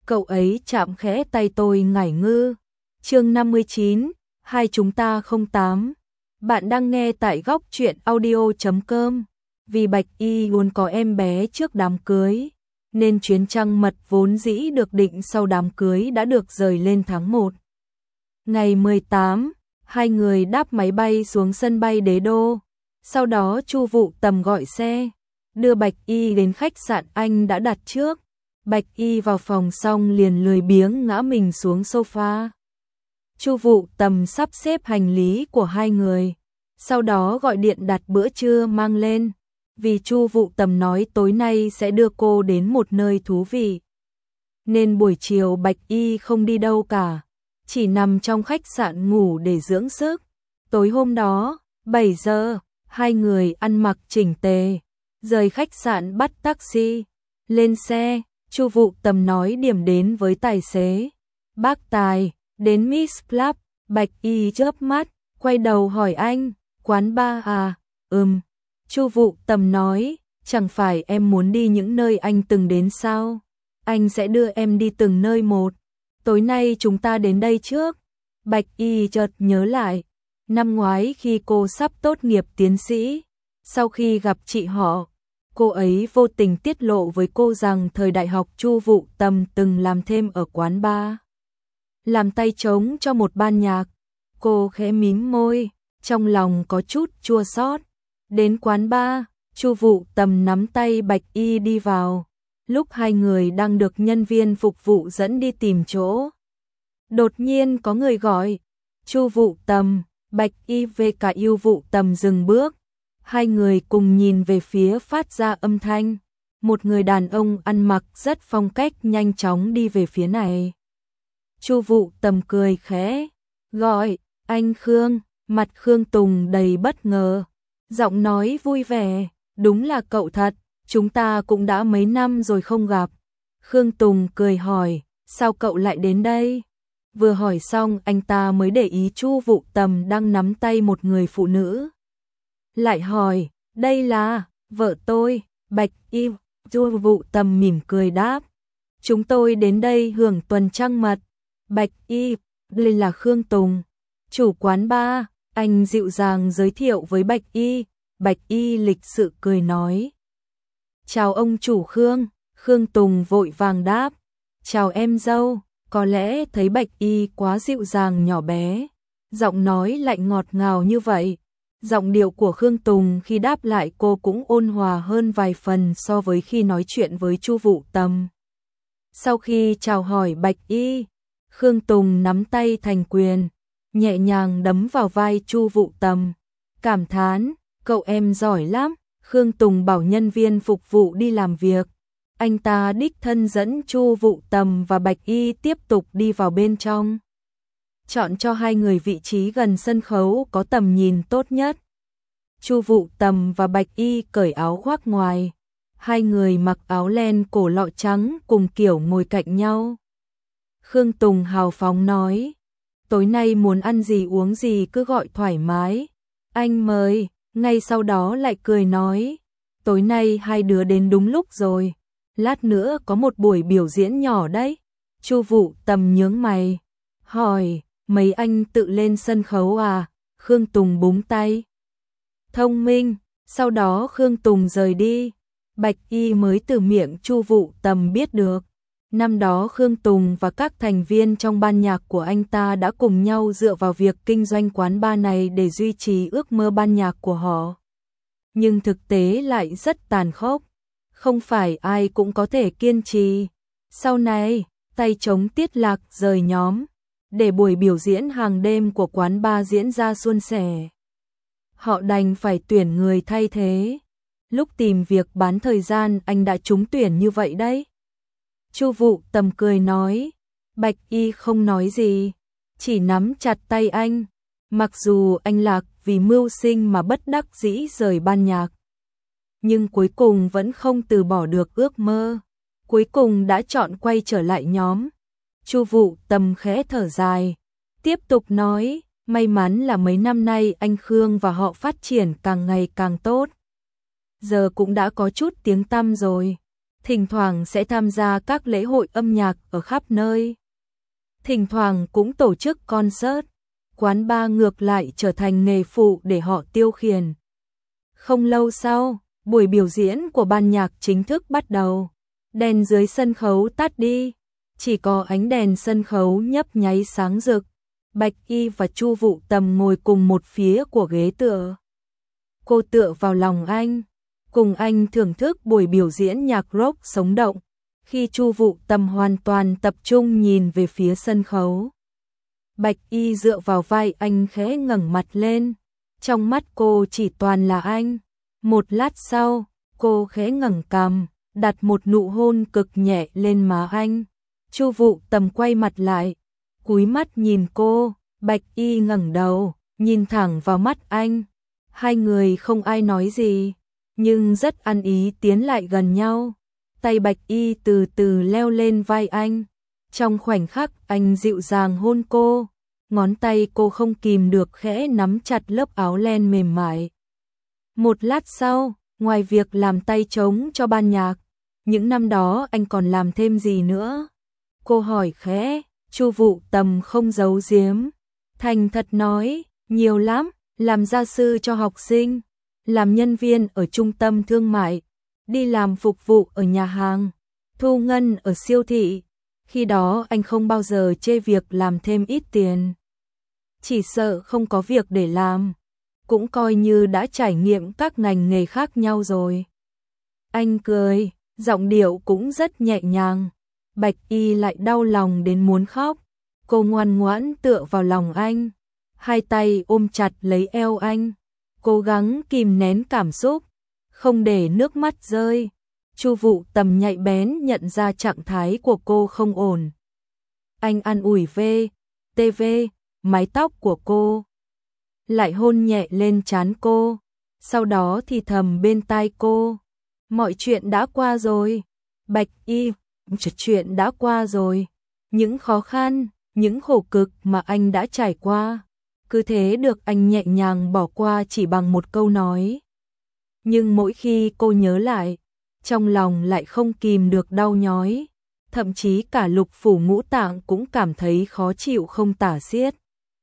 cậu ấy chạm khẽ tay tôi ngải ngư. Chương 59, hai chúng ta 08. Bạn đang nghe tại góc truyện audio.com. Vì Bạch Y luôn có em bé trước đám cưới, nên chuyến trăng mật vốn dĩ được định sau đám cưới đã được dời lên tháng 1. Ngày 18, hai người đáp máy bay xuống sân bay Đế Đô. Sau đó Chu Vụ Tầm gọi xe, đưa Bạch Y đến khách sạn anh đã đặt trước. Bạch Y vào phòng xong liền lười biếng ngã mình xuống sofa. Chu Vụ Tầm sắp xếp hành lý của hai người, sau đó gọi điện đặt bữa trưa mang lên, vì Chu Vụ Tầm nói tối nay sẽ đưa cô đến một nơi thú vị. Nên buổi chiều Bạch Y không đi đâu cả, chỉ nằm trong khách sạn ngủ để dưỡng sức. Tối hôm đó, 7 giờ, hai người ăn mặc chỉnh tề, rời khách sạn bắt taxi. Lên xe, Chu Vụ Tầm nói điểm đến với tài xế. Bác Tài, đến Miss Club. Bạch Y chớp mắt, quay đầu hỏi anh, quán bar à? Chu Vụ Tầm nói, chẳng phải em muốn đi những nơi anh từng đến sao? Anh sẽ đưa em đi từng nơi một. Tối nay chúng ta đến đây trước. Bạch Y chợt nhớ lại, năm ngoái khi cô sắp tốt nghiệp tiến sĩ, sau khi gặp chị họ, cô ấy vô tình tiết lộ với cô rằng thời đại học Chu Vụ Tầm từng làm thêm ở quán bar, làm tay trống cho một ban nhạc. Cô khẽ mím môi, trong lòng có chút chua xót. Đến quán bar, Chu Vụ Tầm nắm tay Bạch Y đi vào. Lúc hai người đang được nhân viên phục vụ dẫn đi tìm chỗ, đột nhiên có người gọi, Chu Vụ Tầm. Bạch Y với cả Yêu Vụ Tầm dừng bước. Hai người cùng nhìn về phía phát ra âm thanh. Một người đàn ông ăn mặc rất phong cách nhanh chóng đi về phía này. Chu Vụ Tầm cười khẽ, gọi, anh Khương. Mặt Khương Tùng đầy bất ngờ, giọng nói vui vẻ, đúng là cậu thật, chúng ta cũng đã mấy năm rồi không gặp. Khương Tùng cười hỏi, sao cậu lại đến đây? Vừa hỏi xong anh ta mới để ý Chu Vụ Tầm đang nắm tay một người phụ nữ. Lại hỏi, đây là vợ tôi, Bạch Y. Chu Vụ Tầm mỉm cười đáp, chúng tôi đến đây hưởng tuần trăng mật. Bạch Y, đây là Khương Tùng, chủ quán bar. Anh dịu dàng giới thiệu với Bạch Y. Bạch Y lịch sự cười nói, chào ông chủ Khương. Khương Tùng vội vàng đáp, chào em dâu. Có lẽ thấy Bạch Y quá dịu dàng nhỏ bé, giọng nói lạnh ngọt ngào như vậy, giọng điệu của Khương Tùng khi đáp lại cô cũng ôn hòa hơn vài phần so với khi nói chuyện với Chu Vụ Tầm. Sau khi chào hỏi Bạch Y, Khương Tùng nắm tay thành quyền, nhẹ nhàng đấm vào vai Chu Vụ Tầm, cảm thán, cậu em giỏi lắm. Khương Tùng bảo nhân viên phục vụ đi làm việc. Anh ta đích thân dẫn Chu Vụ Tầm và Bạch Y tiếp tục đi vào bên trong, chọn cho hai người vị trí gần sân khấu có tầm nhìn tốt nhất. Chu Vụ Tầm và Bạch Y cởi áo khoác ngoài, hai người mặc áo len cổ lọ trắng cùng kiểu ngồi cạnh nhau. Khương Tùng hào phóng nói, tối nay muốn ăn gì uống gì cứ gọi thoải mái, anh mời. Ngay sau đó lại cười nói, tối nay hai đứa đến đúng lúc rồi, lát nữa có một buổi biểu diễn nhỏ đấy. Chu Vụ Tầm nhướng mày, hỏi, mấy anh tự lên sân khấu à? Khương Tùng búng tay, thông minh. Sau đó Khương Tùng rời đi. Bạch Y mới từ miệng Chu Vụ Tầm biết được, năm đó Khương Tùng và các thành viên trong ban nhạc của anh ta đã cùng nhau dựa vào việc kinh doanh quán bar này để duy trì ước mơ ban nhạc của họ. Nhưng thực tế lại rất tàn khốc, không phải ai cũng có thể kiên trì. Sau này, tay trống Tiết Lạc rời nhóm, để buổi biểu diễn hàng đêm của quán bar diễn ra suôn sẻ. Họ đành phải tuyển người thay thế. Lúc tìm việc bán thời gian anh đã trúng tuyển như vậy đấy. Chu Vụ Tầm cười nói, Bạch Y không nói gì, chỉ nắm chặt tay anh. Mặc dù anh Lạc vì mưu sinh mà bất đắc dĩ rời ban nhạc, nhưng cuối cùng vẫn không từ bỏ được ước mơ, cuối cùng đã chọn quay trở lại nhóm. Chu Vụ Tầm khẽ thở dài, tiếp tục nói, may mắn là mấy năm nay anh Khương và họ phát triển càng ngày càng tốt. Giờ cũng đã có chút tiếng tăm rồi. thỉnh thoảng sẽ tham gia các lễ hội âm nhạc ở khắp nơi. Thỉnh thoảng cũng tổ chức concert, quán bar ngược lại trở thành nghề phụ để họ tiêu khiển. Không lâu sau, buổi biểu diễn của ban nhạc chính thức bắt đầu. Đèn dưới sân khấu tắt đi, chỉ có ánh đèn sân khấu nhấp nháy sáng rực. Bạch Y và Chu Vũ Tầm ngồi cùng một phía của ghế tựa. Cô tựa vào lòng anh, cùng anh thưởng thức buổi biểu diễn nhạc rock sống động, khi Chu Vũ Tầm hoàn toàn tập trung nhìn về phía sân khấu. Bạch Y dựa vào vai anh khẽ ngẩng mặt lên, trong mắt cô chỉ toàn là anh. Một lát sau, cô khẽ ngẩng cằm, đặt một nụ hôn cực nhẹ lên má anh. Chu Vũ Tầm quay mặt lại, cúi mắt nhìn cô, Bạch Y ngẩng đầu, nhìn thẳng vào mắt anh. Hai người không ai nói gì, nhưng rất ăn ý tiến lại gần nhau. Tay Bạch Y từ từ leo lên vai anh. Trong khoảnh khắc anh dịu dàng hôn cô, ngón tay cô không kìm được khẽ nắm chặt lớp áo len mềm mại. Một lát sau, ngoài việc làm tay trống cho ban nhạc, những năm đó anh còn làm thêm gì nữa? Cô hỏi khẽ. Chu Vũ Tầm không giấu giếm, thành thật nói, nhiều lắm, làm gia sư cho học sinh, làm nhân viên ở trung tâm thương mại, đi làm phục vụ ở nhà hàng, thu ngân ở siêu thị. Khi đó anh không bao giờ chê việc làm thêm ít tiền. Chỉ sợ không có việc để làm, cũng coi như đã trải nghiệm các ngành nghề khác nhau rồi. Anh cười, giọng điệu cũng rất nhẹ nhàng. Bạch Y lại đau lòng đến muốn khóc. Cô ngoan ngoãn tựa vào lòng anh, hai tay ôm chặt lấy eo anh, cố gắng kìm nén cảm xúc, không để nước mắt rơi. Chu Vũ Tầm nhạy bén nhận ra trạng thái của cô không ổn. Anh an ủi TV mái tóc của cô, lại hôn nhẹ lên trán cô, sau đó thì thầm bên tai cô, mọi chuyện đã qua rồi. Bạch Y, chuyện đã qua rồi, những khó khăn, những khổ cực mà anh đã trải qua, cứ thế được anh nhẹ nhàng bỏ qua chỉ bằng một câu nói. Nhưng mỗi khi cô nhớ lại, trong lòng lại không kìm được đau nhói, thậm chí cả lục phủ ngũ tạng cũng cảm thấy khó chịu không tả xiết.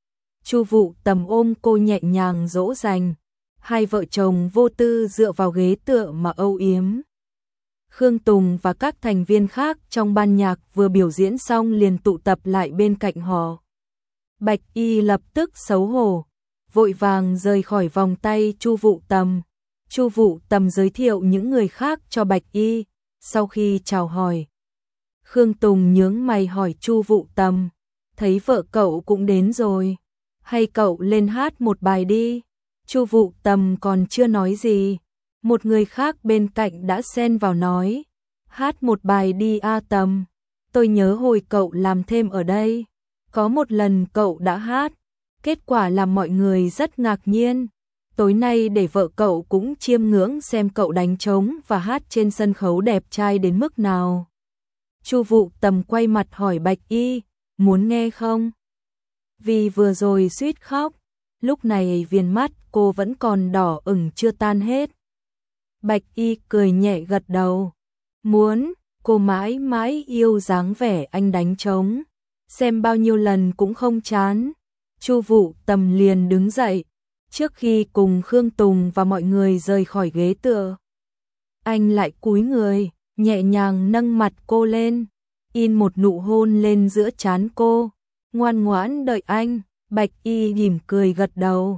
Chu Vũ Tầm ôm cô nhẹ nhàng dỗ dành, hai vợ chồng vô tư dựa vào ghế tựa mà âu yếm. Khương Tùng và các thành viên khác trong ban nhạc vừa biểu diễn xong liền tụ tập lại bên cạnh họ. Bạch Y lập tức xấu hổ, vội vàng rời khỏi vòng tay Chu Vũ Tầm. Chu Vũ Tầm giới thiệu những người khác cho Bạch Y, sau khi chào hỏi. Khương Tùng nhướng mày hỏi Chu Vũ Tầm, thấy vợ cậu cũng đến rồi, hay cậu lên hát một bài đi? Chu Vũ Tầm còn chưa nói gì, một người khác bên cạnh đã xen vào nói, hát một bài đi A Tầm, tôi nhớ hồi cậu làm thêm ở đây, có một lần cậu đã hát, kết quả làm mọi người rất ngạc nhiên. Tối nay để vợ cậu cũng chiêm ngưỡng xem cậu đánh trống và hát trên sân khấu đẹp trai đến mức nào. Chu Vũ Tầm quay mặt hỏi Bạch Y, muốn nghe không? Vì vừa rồi suýt khóc, lúc này viền mắt cô vẫn còn đỏ ửng chưa tan hết. Bạch Y cười nhẹ gật đầu. Muốn, cô mãi mãi yêu dáng vẻ anh đánh trống, xem bao nhiêu lần cũng không chán. Chu Vũ Tầm liền đứng dậy, trước khi cùng Khương Tùng và mọi người rời khỏi ghế tựa. Anh lại cúi người, nhẹ nhàng nâng mặt cô lên, in một nụ hôn lên giữa trán cô, ngoan ngoãn đợi anh. Bạch Y mỉm cười gật đầu.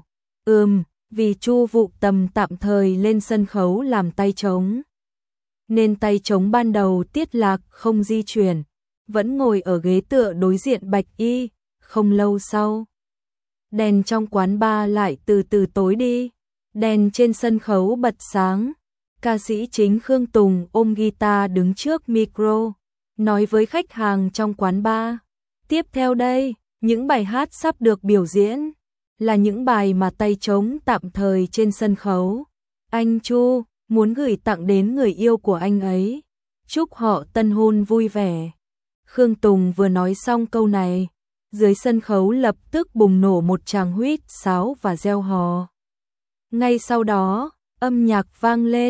Vì Chu Vũ Tầm tạm thời lên sân khấu làm tay trống, nên tay trống ban đầu Tiết Lạc không di chuyển, vẫn ngồi ở ghế tựa đối diện Bạch Y. Không lâu sau, đèn trong quán bar lại từ từ tối đi, đèn trên sân khấu bật sáng. Ca sĩ chính Khương Tùng ôm guitar đứng trước micro, nói với khách hàng trong quán bar. Tiếp theo đây, những bài hát sắp được biểu diễn là những bài mà tay trống tạm thời trên sân khấu. Anh Chu muốn gửi tặng đến người yêu của anh ấy, chúc họ tân hôn vui vẻ. Khương Tùng vừa nói xong câu này, dưới sân khấu lập tức bùng nổ một tràng huýt sáo và reo hò. Ngay sau đó, âm nhạc vang lên,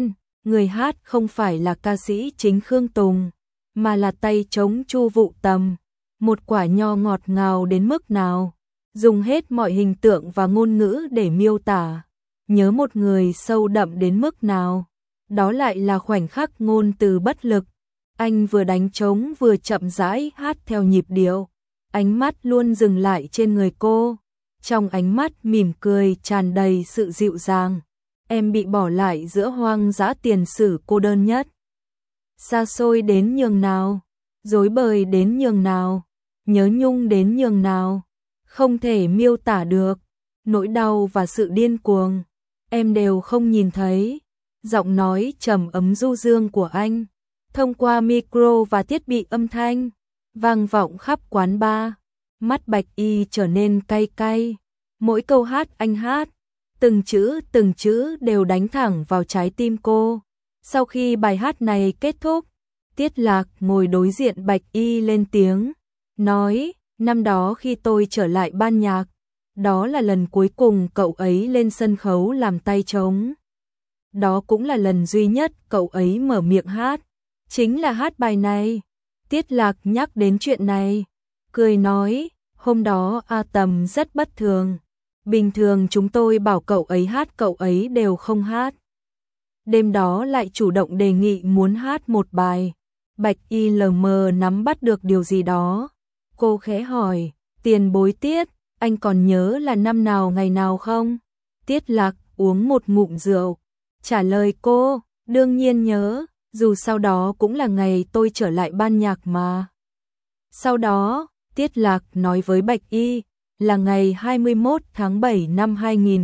người hát không phải là ca sĩ chính Khương Tùng, mà là tay trống Chu Vụ Tầm, một quả nho ngọt ngào đến mức nào, dùng hết mọi hình tượng và ngôn ngữ để miêu tả, nhớ một người sâu đậm đến mức nào, đó lại là khoảnh khắc ngôn từ bất lực. Anh vừa đánh trống vừa chậm rãi hát theo nhịp điệu, ánh mắt luôn dừng lại trên người cô, trong ánh mắt mỉm cười tràn đầy sự dịu dàng. Em bị bỏ lại giữa hoang dã tiền sử cô đơn nhất. Xa xôi đến nhường nào, rối bời đến nhường nào, nhớ nhung đến nhường nào, không thể miêu tả được, nỗi đau và sự điên cuồng, em đều không nhìn thấy. Giọng nói trầm ấm du dương của anh, thông qua micro và thiết bị âm thanh, vang vọng khắp quán bar. Mắt Bạch Y trở nên cay cay, mỗi câu hát anh hát, từng chữ đều đánh thẳng vào trái tim cô. Sau khi bài hát này kết thúc, Tiết Lạc ngồi đối diện Bạch Y lên tiếng, nói, năm đó khi tôi trở lại ban nhạc, đó là lần cuối cùng cậu ấy lên sân khấu làm tay trống. Đó cũng là lần duy nhất cậu ấy mở miệng hát, chính là hát bài này. Tiết Lạc nhắc đến chuyện này, cười nói, hôm đó A Tầm rất bất thường. Bình thường chúng tôi bảo cậu ấy hát cậu ấy đều không hát. Đêm đó lại chủ động đề nghị muốn hát một bài. Bạch Y lờ mờ nắm bắt được điều gì đó. Cô khẽ hỏi, tiền bối Tiết, anh còn nhớ là năm nào ngày nào không? Tiết Lạc uống một ngụm rượu, trả lời cô, đương nhiên nhớ, dù sau đó cũng là ngày tôi trở lại ban nhạc mà. Sau đó, Tiết Lạc nói với Bạch Y, là ngày 21 tháng 7 năm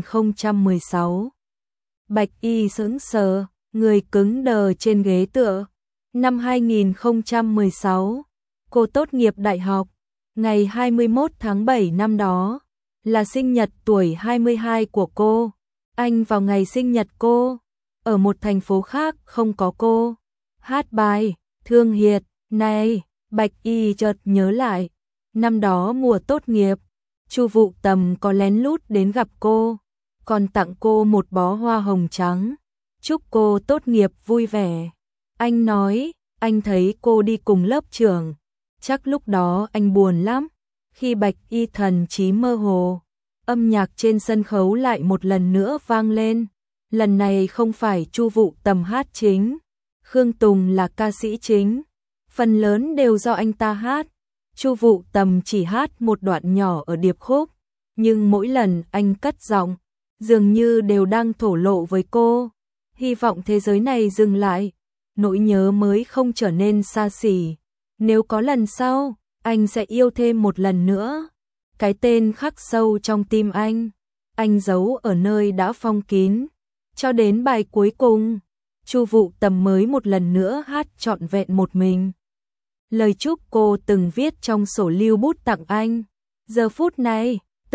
2016. Bạch Y sững sờ, người cứng đờ trên ghế tựa. Năm 2016, cô tốt nghiệp đại học, ngày 21 tháng 7 năm đó, là sinh nhật tuổi 22 của cô. Anh vào ngày sinh nhật cô, ở một thành phố khác không có cô, hát bài Thương Hiệt này. Bạch Y chợt nhớ lại, năm đó mùa tốt nghiệp, Chu Vụ Tầm có lén lút đến gặp cô, còn tặng cô một bó hoa hồng trắng, chúc cô tốt nghiệp vui vẻ. Anh nói, anh thấy cô đi cùng lớp trưởng, chắc lúc đó anh buồn lắm. Khi Bạch Y thần trí mơ hồ, âm nhạc trên sân khấu lại một lần nữa vang lên. Lần này không phải Chu Vụ Tầm hát chính, Khương Tùng là ca sĩ chính, phần lớn đều do anh ta hát. Chu Vụ Tầm chỉ hát một đoạn nhỏ ở điệp khúc, nhưng mỗi lần anh cất giọng, dường như đều đang thổ lộ với cô, hy vọng thế giới này dừng lại, nỗi nhớ mới không trở nên xa xỉ. Nếu có lần sau, anh sẽ yêu thêm một lần nữa. Cái tên khắc sâu trong tim anh giấu ở nơi đã phong kín. Cho đến bài cuối cùng, Chu Vụ Tầm mới một lần nữa hát trọn vẹn một mình. Lời chúc cô từng viết trong sổ lưu bút tặng anh. Giờ phút này,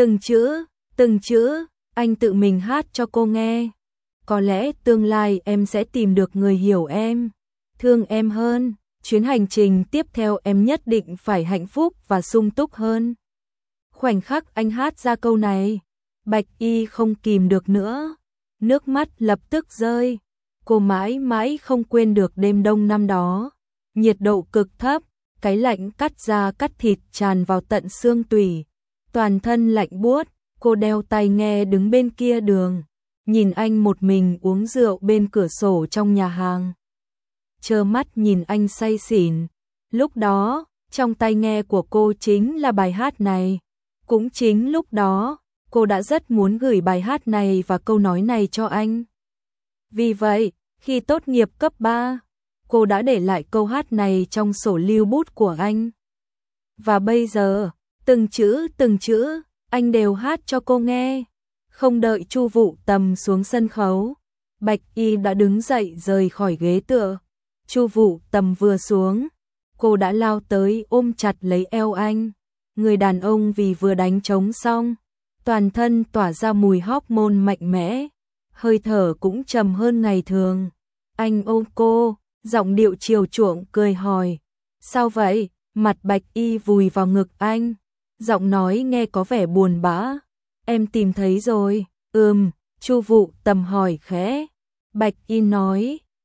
từng chữ, anh tự mình hát cho cô nghe. Có lẽ tương lai em sẽ tìm được người hiểu em, thương em hơn. Chuyến hành trình tiếp theo em nhất định phải hạnh phúc và sung túc hơn. Khoảnh khắc anh hát ra câu này, Bạch Y không kìm được nữa, nước mắt lập tức rơi. Cô mãi mãi không quên được đêm đông năm đó, nhiệt độ cực thấp, cái lạnh cắt da cắt thịt tràn vào tận xương tủy, toàn thân lạnh buốt. Cô đeo tai nghe đứng bên kia đường, nhìn anh một mình uống rượu bên cửa sổ trong nhà hàng, trơ mắt nhìn anh say xỉn. Lúc đó, trong tai nghe của cô chính là bài hát này. Cũng chính lúc đó, cô đã rất muốn gửi bài hát này và câu nói này cho anh. Vì vậy, khi tốt nghiệp cấp 3, cô đã để lại câu hát này trong sổ lưu bút của anh. Và bây giờ, từng chữ, anh đều hát cho cô nghe. Không đợi Chu Vụ Tầm xuống sân khấu, Bạch Y đã đứng dậy rời khỏi ghế tựa. Chu Vụ Tầm vừa xuống, cô đã lao tới ôm chặt lấy eo anh. Người đàn ông vì vừa đánh trống xong, toàn thân tỏa ra mùi hormone mạnh mẽ, hơi thở cũng trầm hơn ngày thường. Anh ôm cô, giọng điệu chiều chuộng cười hỏi, sao vậy? Mặt Bạch Y vùi vào ngực anh, giọng nói nghe có vẻ buồn bã. Em tìm thấy rồi. Chu Vụ Tầm hỏi khẽ. Bạch Y nói,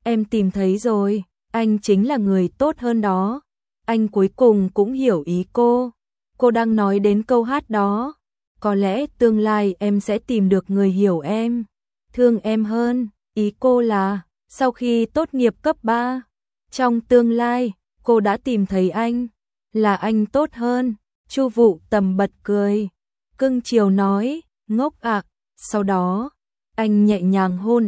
em tìm thấy rồi, anh chính là người tốt hơn đó. Anh cuối cùng cũng hiểu ý cô. Cô đang nói đến câu hát đó. Có lẽ tương lai em sẽ tìm được người hiểu em, thương em hơn. Ý cô là, sau khi tốt nghiệp cấp 3, trong tương lai, cô đã tìm thấy anh, là anh tốt hơn. Chu Vũ Tầm bật cười, cưng chiều nói, ngốc ạ. Sau đó, anh nhẹ nhàng hôn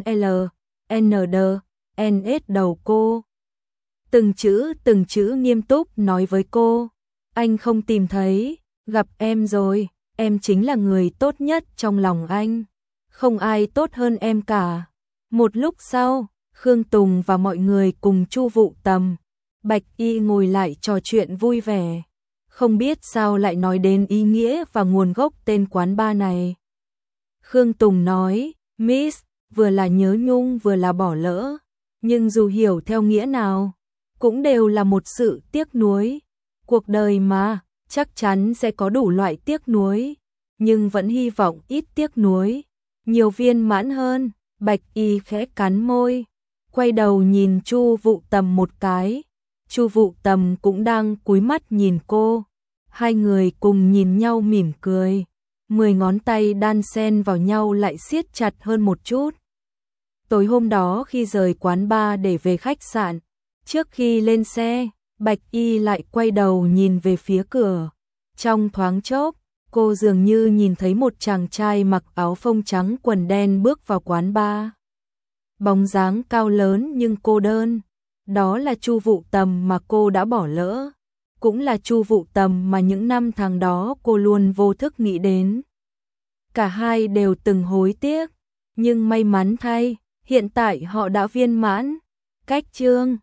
LND đầu cô. Từng chữ nghiêm túc nói với cô, anh không tìm thấy, gặp em rồi, em chính là người tốt nhất trong lòng anh, không ai tốt hơn em cả. Một lúc sau, Khương Tùng và mọi người cùng Chu Vũ Tầm, Bạch Y ngồi lại trò chuyện vui vẻ. Không biết sao lại nói đến ý nghĩa và nguồn gốc tên quán bar này. Khương Tùng nói, Miss, vừa là nhớ nhung vừa là bỏ lỡ, nhưng dù hiểu theo nghĩa nào, cũng đều là một sự tiếc nuối. Cuộc đời mà, chắc chắn sẽ có đủ loại tiếc nuối, nhưng vẫn hy vọng ít tiếc nuối, nhiều viên mãn hơn. Bạch Y khẽ cắn môi, quay đầu nhìn Chu Vũ Tầm một cái. Chu Vũ Tầm cũng đang cúi mắt nhìn cô. Hai người cùng nhìn nhau mỉm cười. 10 ngón tay đan xen vào nhau lại siết chặt hơn một chút. Tối hôm đó khi rời quán bar để về khách sạn, trước khi lên xe, Bạch Y lại quay đầu nhìn về phía cửa. Trong thoáng chốc, cô dường như nhìn thấy một chàng trai mặc áo phông trắng quần đen bước vào quán bar. Bóng dáng cao lớn nhưng cô đơn, đó là Chu Vũ Tầm mà cô đã bỏ lỡ, cũng là Chu Vũ Tầm mà những năm tháng đó cô luôn vô thức nghĩ đến. Cả hai đều từng hối tiếc, nhưng may mắn thay, hiện tại họ đã viên mãn. Cách chương